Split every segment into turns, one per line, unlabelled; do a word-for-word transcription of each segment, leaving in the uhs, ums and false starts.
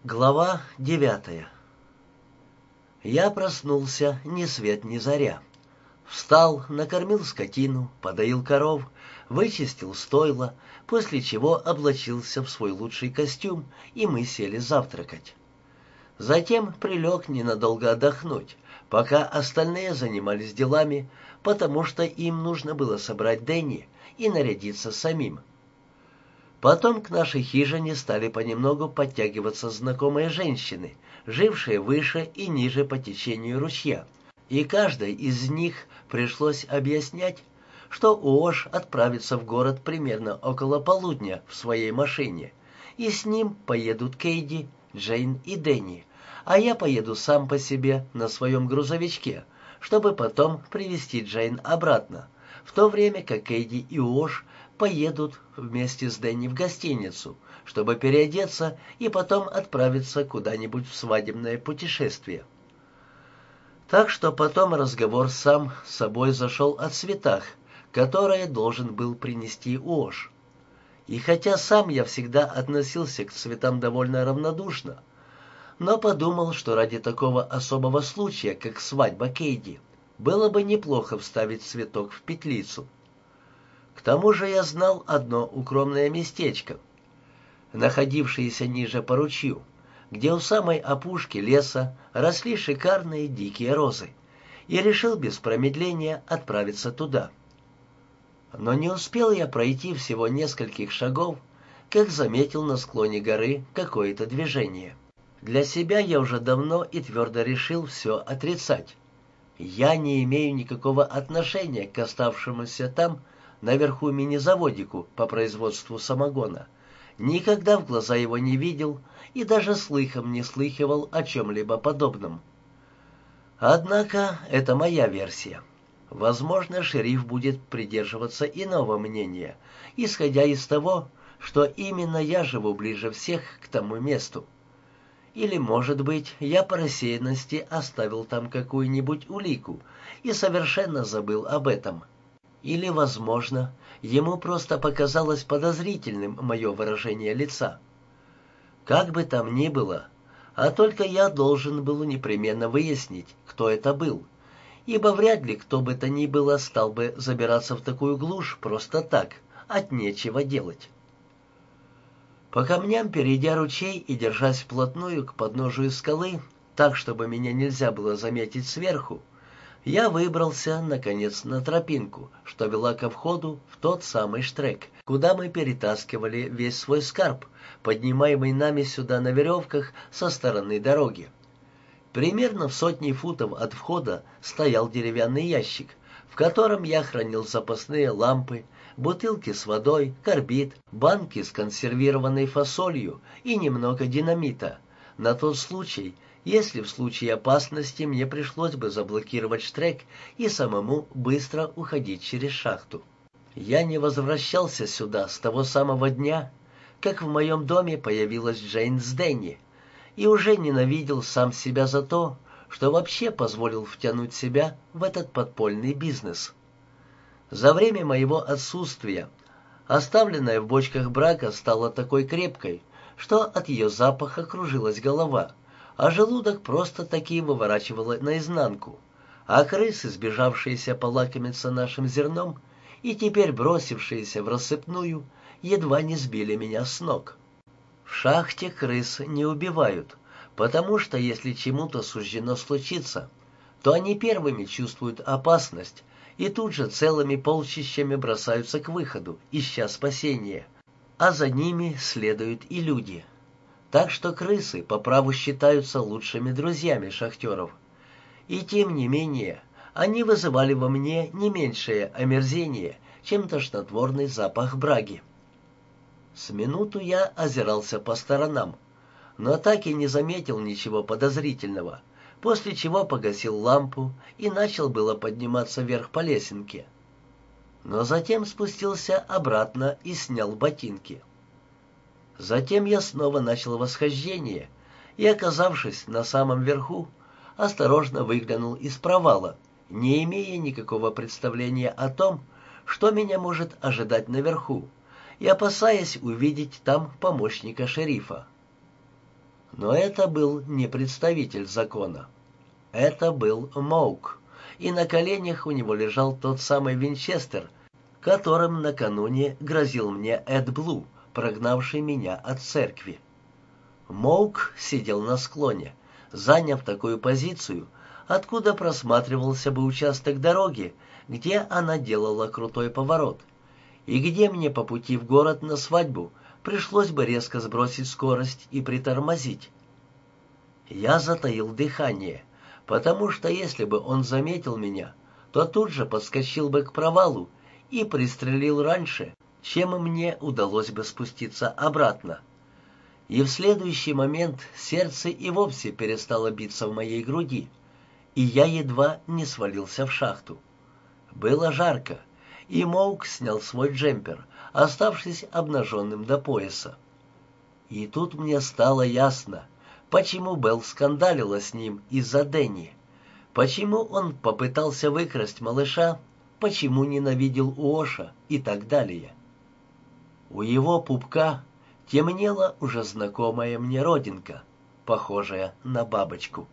Глава девятая. Я проснулся ни свет ни заря. Встал, накормил скотину, подоил коров, вычистил стойла, после чего облачился в свой лучший костюм, и мы сели завтракать. Затем прилег ненадолго отдохнуть, пока остальные занимались делами, потому что им нужно было собрать Дэнни и нарядиться самим. Потом к нашей хижине стали понемногу подтягиваться знакомые женщины, жившие выше и ниже по течению ручья, и каждой из них пришлось объяснять, что Уош отправится в город примерно около полудня в своей машине, и с ним поедут Кейди, Джейн и Дэнни, а я поеду сам по себе на своем грузовичке, чтобы потом привезти Джейн обратно, в то время как Кейди и Уош поедут вместе с Дэнни в гостиницу, чтобы переодеться и потом отправиться куда-нибудь в свадебное путешествие. Так что потом разговор сам с собой зашел о цветах, которые должен был принести Уош. И хотя сам я всегда относился к цветам довольно равнодушно, но подумал, что ради такого особого случая, как свадьба Кейди, было бы неплохо вставить цветок в петлицу. К тому же я знал одно укромное местечко, находившееся ниже по ручью, где у самой опушки леса росли шикарные дикие розы, и решил без промедления отправиться туда. Но не успел я пройти всего нескольких шагов, как заметил на склоне горы какое-то движение. Для себя я уже давно и твердо решил все отрицать. Я не имею никакого отношения к оставшемуся там наверху мини-заводику по производству самогона. Никогда в глаза его не видел и даже слыхом не слыхивал о чем-либо подобном. Однако это моя версия. Возможно, шериф будет придерживаться иного мнения, исходя из того, что именно я живу ближе всех к тому месту. Или, может быть, я по рассеянности оставил там какую-нибудь улику и совершенно забыл об этом. Или, возможно, ему просто показалось подозрительным мое выражение лица. Как бы там ни было, а только я должен был непременно выяснить, кто это был, ибо вряд ли кто бы то ни было стал бы забираться в такую глушь просто так, от нечего делать. По камням, перейдя ручей и держась вплотную к подножию скалы, так, чтобы меня нельзя было заметить сверху, я выбрался, наконец, на тропинку, что вела ко входу в тот самый штрек, куда мы перетаскивали весь свой скарб, поднимаемый нами сюда на веревках со стороны дороги. Примерно в сотне футов от входа стоял деревянный ящик, в котором я хранил запасные лампы, бутылки с водой, карбид, банки с консервированной фасолью и немного динамита, на тот случай, если в случае опасности мне пришлось бы заблокировать штрек и самому быстро уходить через шахту. Я не возвращался сюда с того самого дня, как в моем доме появилась Джейн с Дэнни, и уже ненавидел сам себя за то, что вообще позволил втянуть себя в этот подпольный бизнес. За время моего отсутствия оставленная в бочках брака стала такой крепкой, что от ее запаха кружилась голова, а желудок просто-таки выворачивало наизнанку, а крысы, сбежавшиеся полакомиться нашим зерном и теперь бросившиеся в рассыпную, едва не сбили меня с ног. В шахте крыс не убивают, потому что если чему-то суждено случиться, то они первыми чувствуют опасность и тут же целыми полчищами бросаются к выходу, ища спасения, а за ними следуют и люди. Так что крысы по праву считаются лучшими друзьями шахтеров. И тем не менее, они вызывали во мне не меньшее омерзение, чем тошнотворный запах браги. С минуту я озирался по сторонам, но так и не заметил ничего подозрительного, после чего погасил лампу и начал было подниматься вверх по лесенке. Но затем спустился обратно и снял ботинки. Затем я снова начал восхождение и, оказавшись на самом верху, осторожно выглянул из провала, не имея никакого представления о том, что меня может ожидать наверху, и опасаясь увидеть там помощника шерифа. Но это был не представитель закона. Это был Моук, и на коленях у него лежал тот самый винчестер, которым накануне грозил мне Эд Блу, прогнавший меня от церкви. Моук сидел на склоне, заняв такую позицию, откуда просматривался бы участок дороги, где она делала крутой поворот, и где мне по пути в город на свадьбу пришлось бы резко сбросить скорость и притормозить. Я затаил дыхание, потому что если бы он заметил меня, то тут же подскочил бы к провалу и пристрелил раньше, чем мне удалось бы спуститься обратно. И в следующий момент сердце и вовсе перестало биться в моей груди, и я едва не свалился в шахту. Было жарко, и Моук снял свой джемпер, оставшись обнаженным до пояса. И тут мне стало ясно, почему Белл скандалила с ним из-за Дэнни, почему он попытался выкрасть малыша, почему ненавидел Уоша и так далее. У его пупка темнела уже знакомая мне родинка, похожая на бабочку.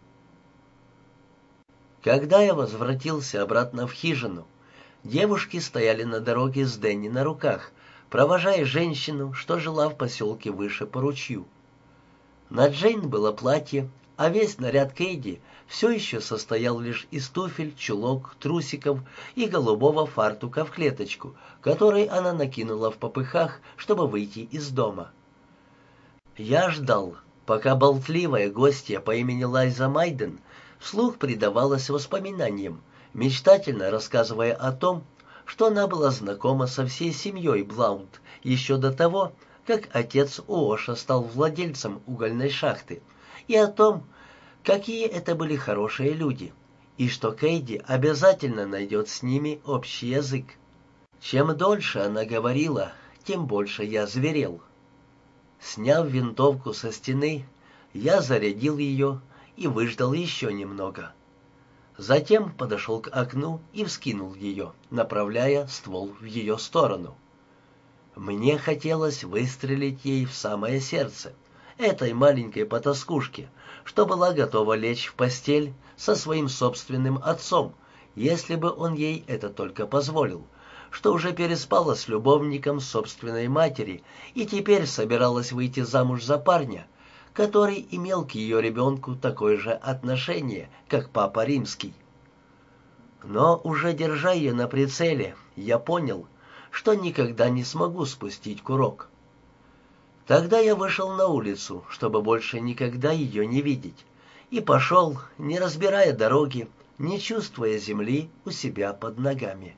Когда я возвратился обратно в хижину, девушки стояли на дороге с Дэнни на руках, провожая женщину, что жила в поселке выше по ручью. На Джейн было платье, а весь наряд Кейди все еще состоял лишь из туфель, чулок, трусиков и голубого фартука в клеточку, который она накинула в попыхах, чтобы выйти из дома. Я ждал, пока болтливая гостья по имени Лайза Майден вслух предавалась воспоминаниям, мечтательно рассказывая о том, что она была знакома со всей семьей Блаунд еще до того, как отец Уоша стал владельцем угольной шахты, и о том, какие это были хорошие люди, и что Кейди обязательно найдет с ними общий язык. Чем дольше она говорила, тем больше я зверел. Сняв винтовку со стены, я зарядил ее и выждал еще немного. Затем подошел к окну и вскинул ее, направляя ствол в ее сторону. Мне хотелось выстрелить ей в самое сердце, этой маленькой потаскушке, что была готова лечь в постель со своим собственным отцом, если бы он ей это только позволил, что уже переспала с любовником собственной матери и теперь собиралась выйти замуж за парня, который имел к ее ребенку такое же отношение, как папа римский. Но уже держа ее на прицеле, я понял, что никогда не смогу спустить курок. Тогда я вышел на улицу, чтобы больше никогда ее не видеть, и пошел, не разбирая дороги, не чувствуя земли у себя под ногами.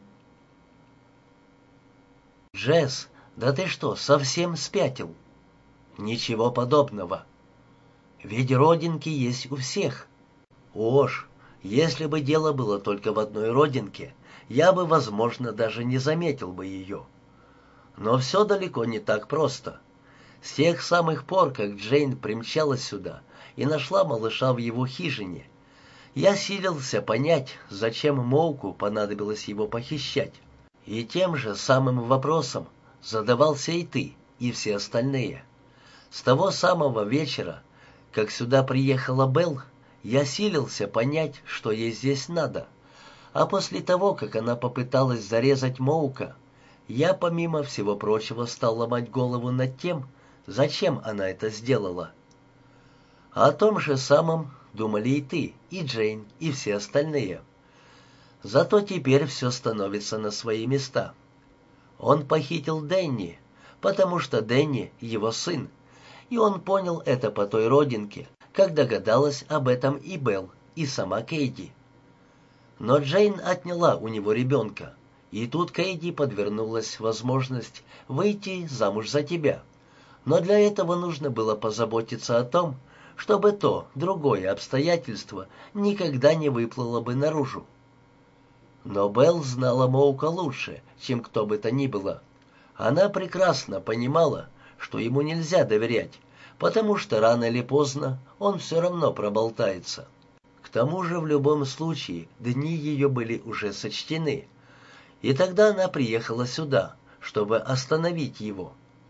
«Джесс, да ты что, совсем спятил?» «Ничего подобного. Ведь родинки есть у всех. Ош, если бы дело было только в одной родинке, я бы, возможно, даже не заметил бы ее. Но все далеко не так просто. С тех самых пор, как Джейн примчалась сюда и нашла малыша в его хижине, я силился понять, зачем Моуку понадобилось его похищать. И тем же самым вопросом задавался и ты, и все остальные. С того самого вечера, как сюда приехала Белл, я силился понять, что ей здесь надо. А после того, как она попыталась зарезать Моука, я, помимо всего прочего, стал ломать голову над тем, зачем она это сделала. О том же самом думали и ты, и Джейн, и все остальные. Зато теперь все становится на свои места. Он похитил Дэнни, потому что Дэнни — его сын, и он понял это по той родинке, как догадалась об этом и Белл, и сама Кейди. Но Джейн отняла у него ребенка, и тут Кейди подвернулась возможность выйти замуж за тебя. Но для этого нужно было позаботиться о том, чтобы то, другое обстоятельство никогда не выплыло бы наружу. Но Белл знала Моука лучше, чем кто бы то ни было. Она прекрасно понимала, что ему нельзя доверять, потому что рано или поздно он все равно проболтается. К тому же в любом случае дни ее были уже сочтены, и тогда она приехала сюда, чтобы остановить его.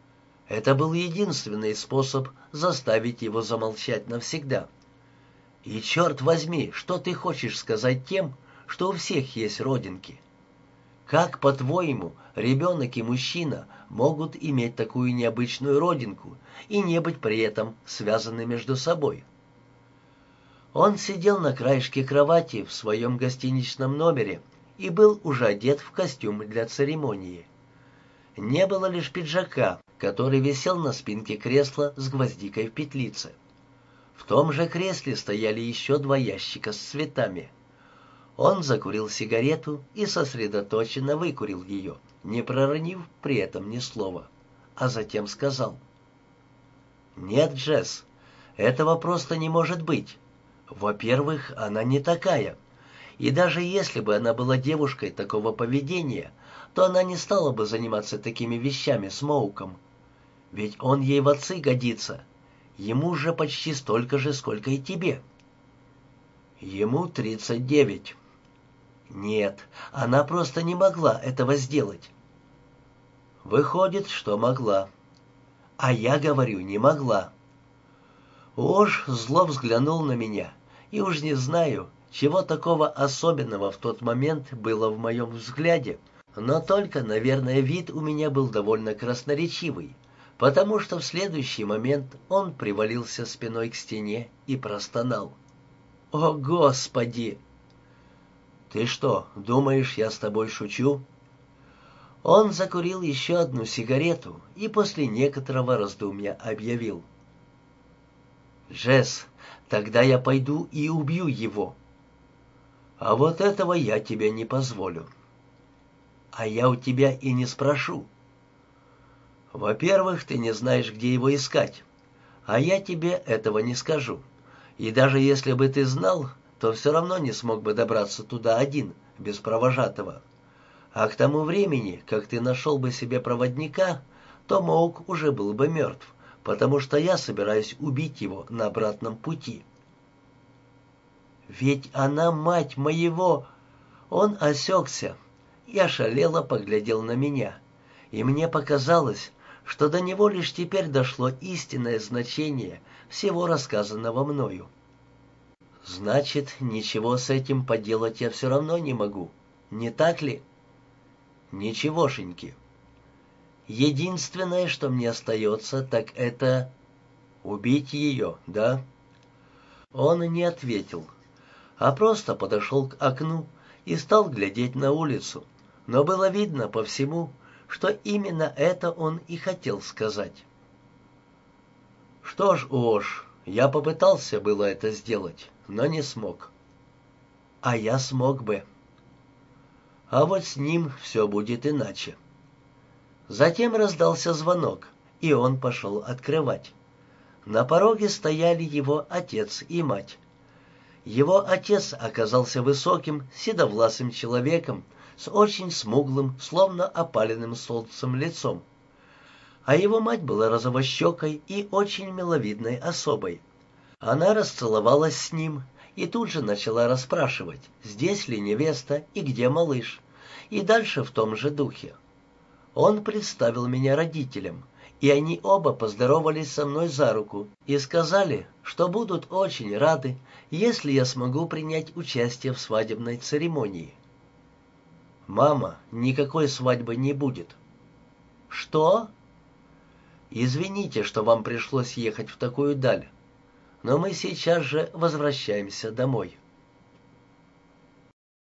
Это был единственный способ заставить его замолчать навсегда. И черт возьми, что ты хочешь сказать тем, что у всех есть родинки? Как, по-твоему, ребенок и мужчина могут иметь такую необычную родинку и не быть при этом связаны между собой? Он сидел на краешке кровати в своем гостиничном номере и был уже одет в костюм для церемонии. Не было лишь пиджака, который висел на спинке кресла с гвоздикой в петлице. В том же кресле стояли еще два ящика с цветами. Он закурил сигарету и сосредоточенно выкурил ее, не проронив при этом ни слова, а затем сказал: «Нет, Джесс, этого просто не может быть. Во-первых, она не такая. И даже если бы она была девушкой такого поведения, то она не стала бы заниматься такими вещами с Моуком. Ведь он ей в отцы годится. Ему же почти столько же, сколько и тебе». «Ему тридцать девять». «Нет, она просто не могла этого сделать». «Выходит, что могла». «А я говорю, не могла». Уж зло взглянул на меня, и уж не знаю, чего такого особенного в тот момент было в моем взгляде, но только, наверное, вид у меня был довольно красноречивый, потому что в следующий момент он привалился спиной к стене и простонал: «О, Господи!» «Ты что, думаешь, я с тобой шучу?» Он закурил еще одну сигарету и после некоторого раздумья объявил: «Джесс, тогда я пойду и убью его». «А вот этого я тебе не позволю». «А я у тебя и не спрошу». «Во-первых, ты не знаешь, где его искать, а я тебе этого не скажу. И даже если бы ты знал, то все равно не смог бы добраться туда один, без провожатого. А к тому времени, как ты нашел бы себе проводника, то Моук уже был бы мертв, потому что я собираюсь убить его на обратном пути». «Ведь она мать моего...» Он осекся и ошалело поглядел на меня, и мне показалось, что до него лишь теперь дошло истинное значение всего рассказанного мною. «Значит, ничего с этим поделать я все равно не могу, не так ли?» «Ничегошеньки. Единственное, что мне остается, так это... убить ее, да?» Он не ответил, а просто подошел к окну и стал глядеть на улицу, но было видно по всему, что именно это он и хотел сказать. «Что ж, Ош, я попытался было это сделать, но не смог». «А я смог бы». «А вот с ним все будет иначе». Затем раздался звонок, и он пошел открывать. На пороге стояли его отец и мать. Его отец оказался высоким, седовласым человеком с очень смуглым, словно опаленным солнцем лицом. А его мать была розовощекой и очень миловидной особой. Она расцеловалась с ним и тут же начала расспрашивать, здесь ли невеста и где малыш, и дальше в том же духе. Он представил меня родителям, и они оба поздоровались со мной за руку и сказали, что будут очень рады, если я смогу принять участие в свадебной церемонии. «Мама, никакой свадьбы не будет». «Что?» «Извините, что вам пришлось ехать в такую даль, но мы сейчас же возвращаемся домой».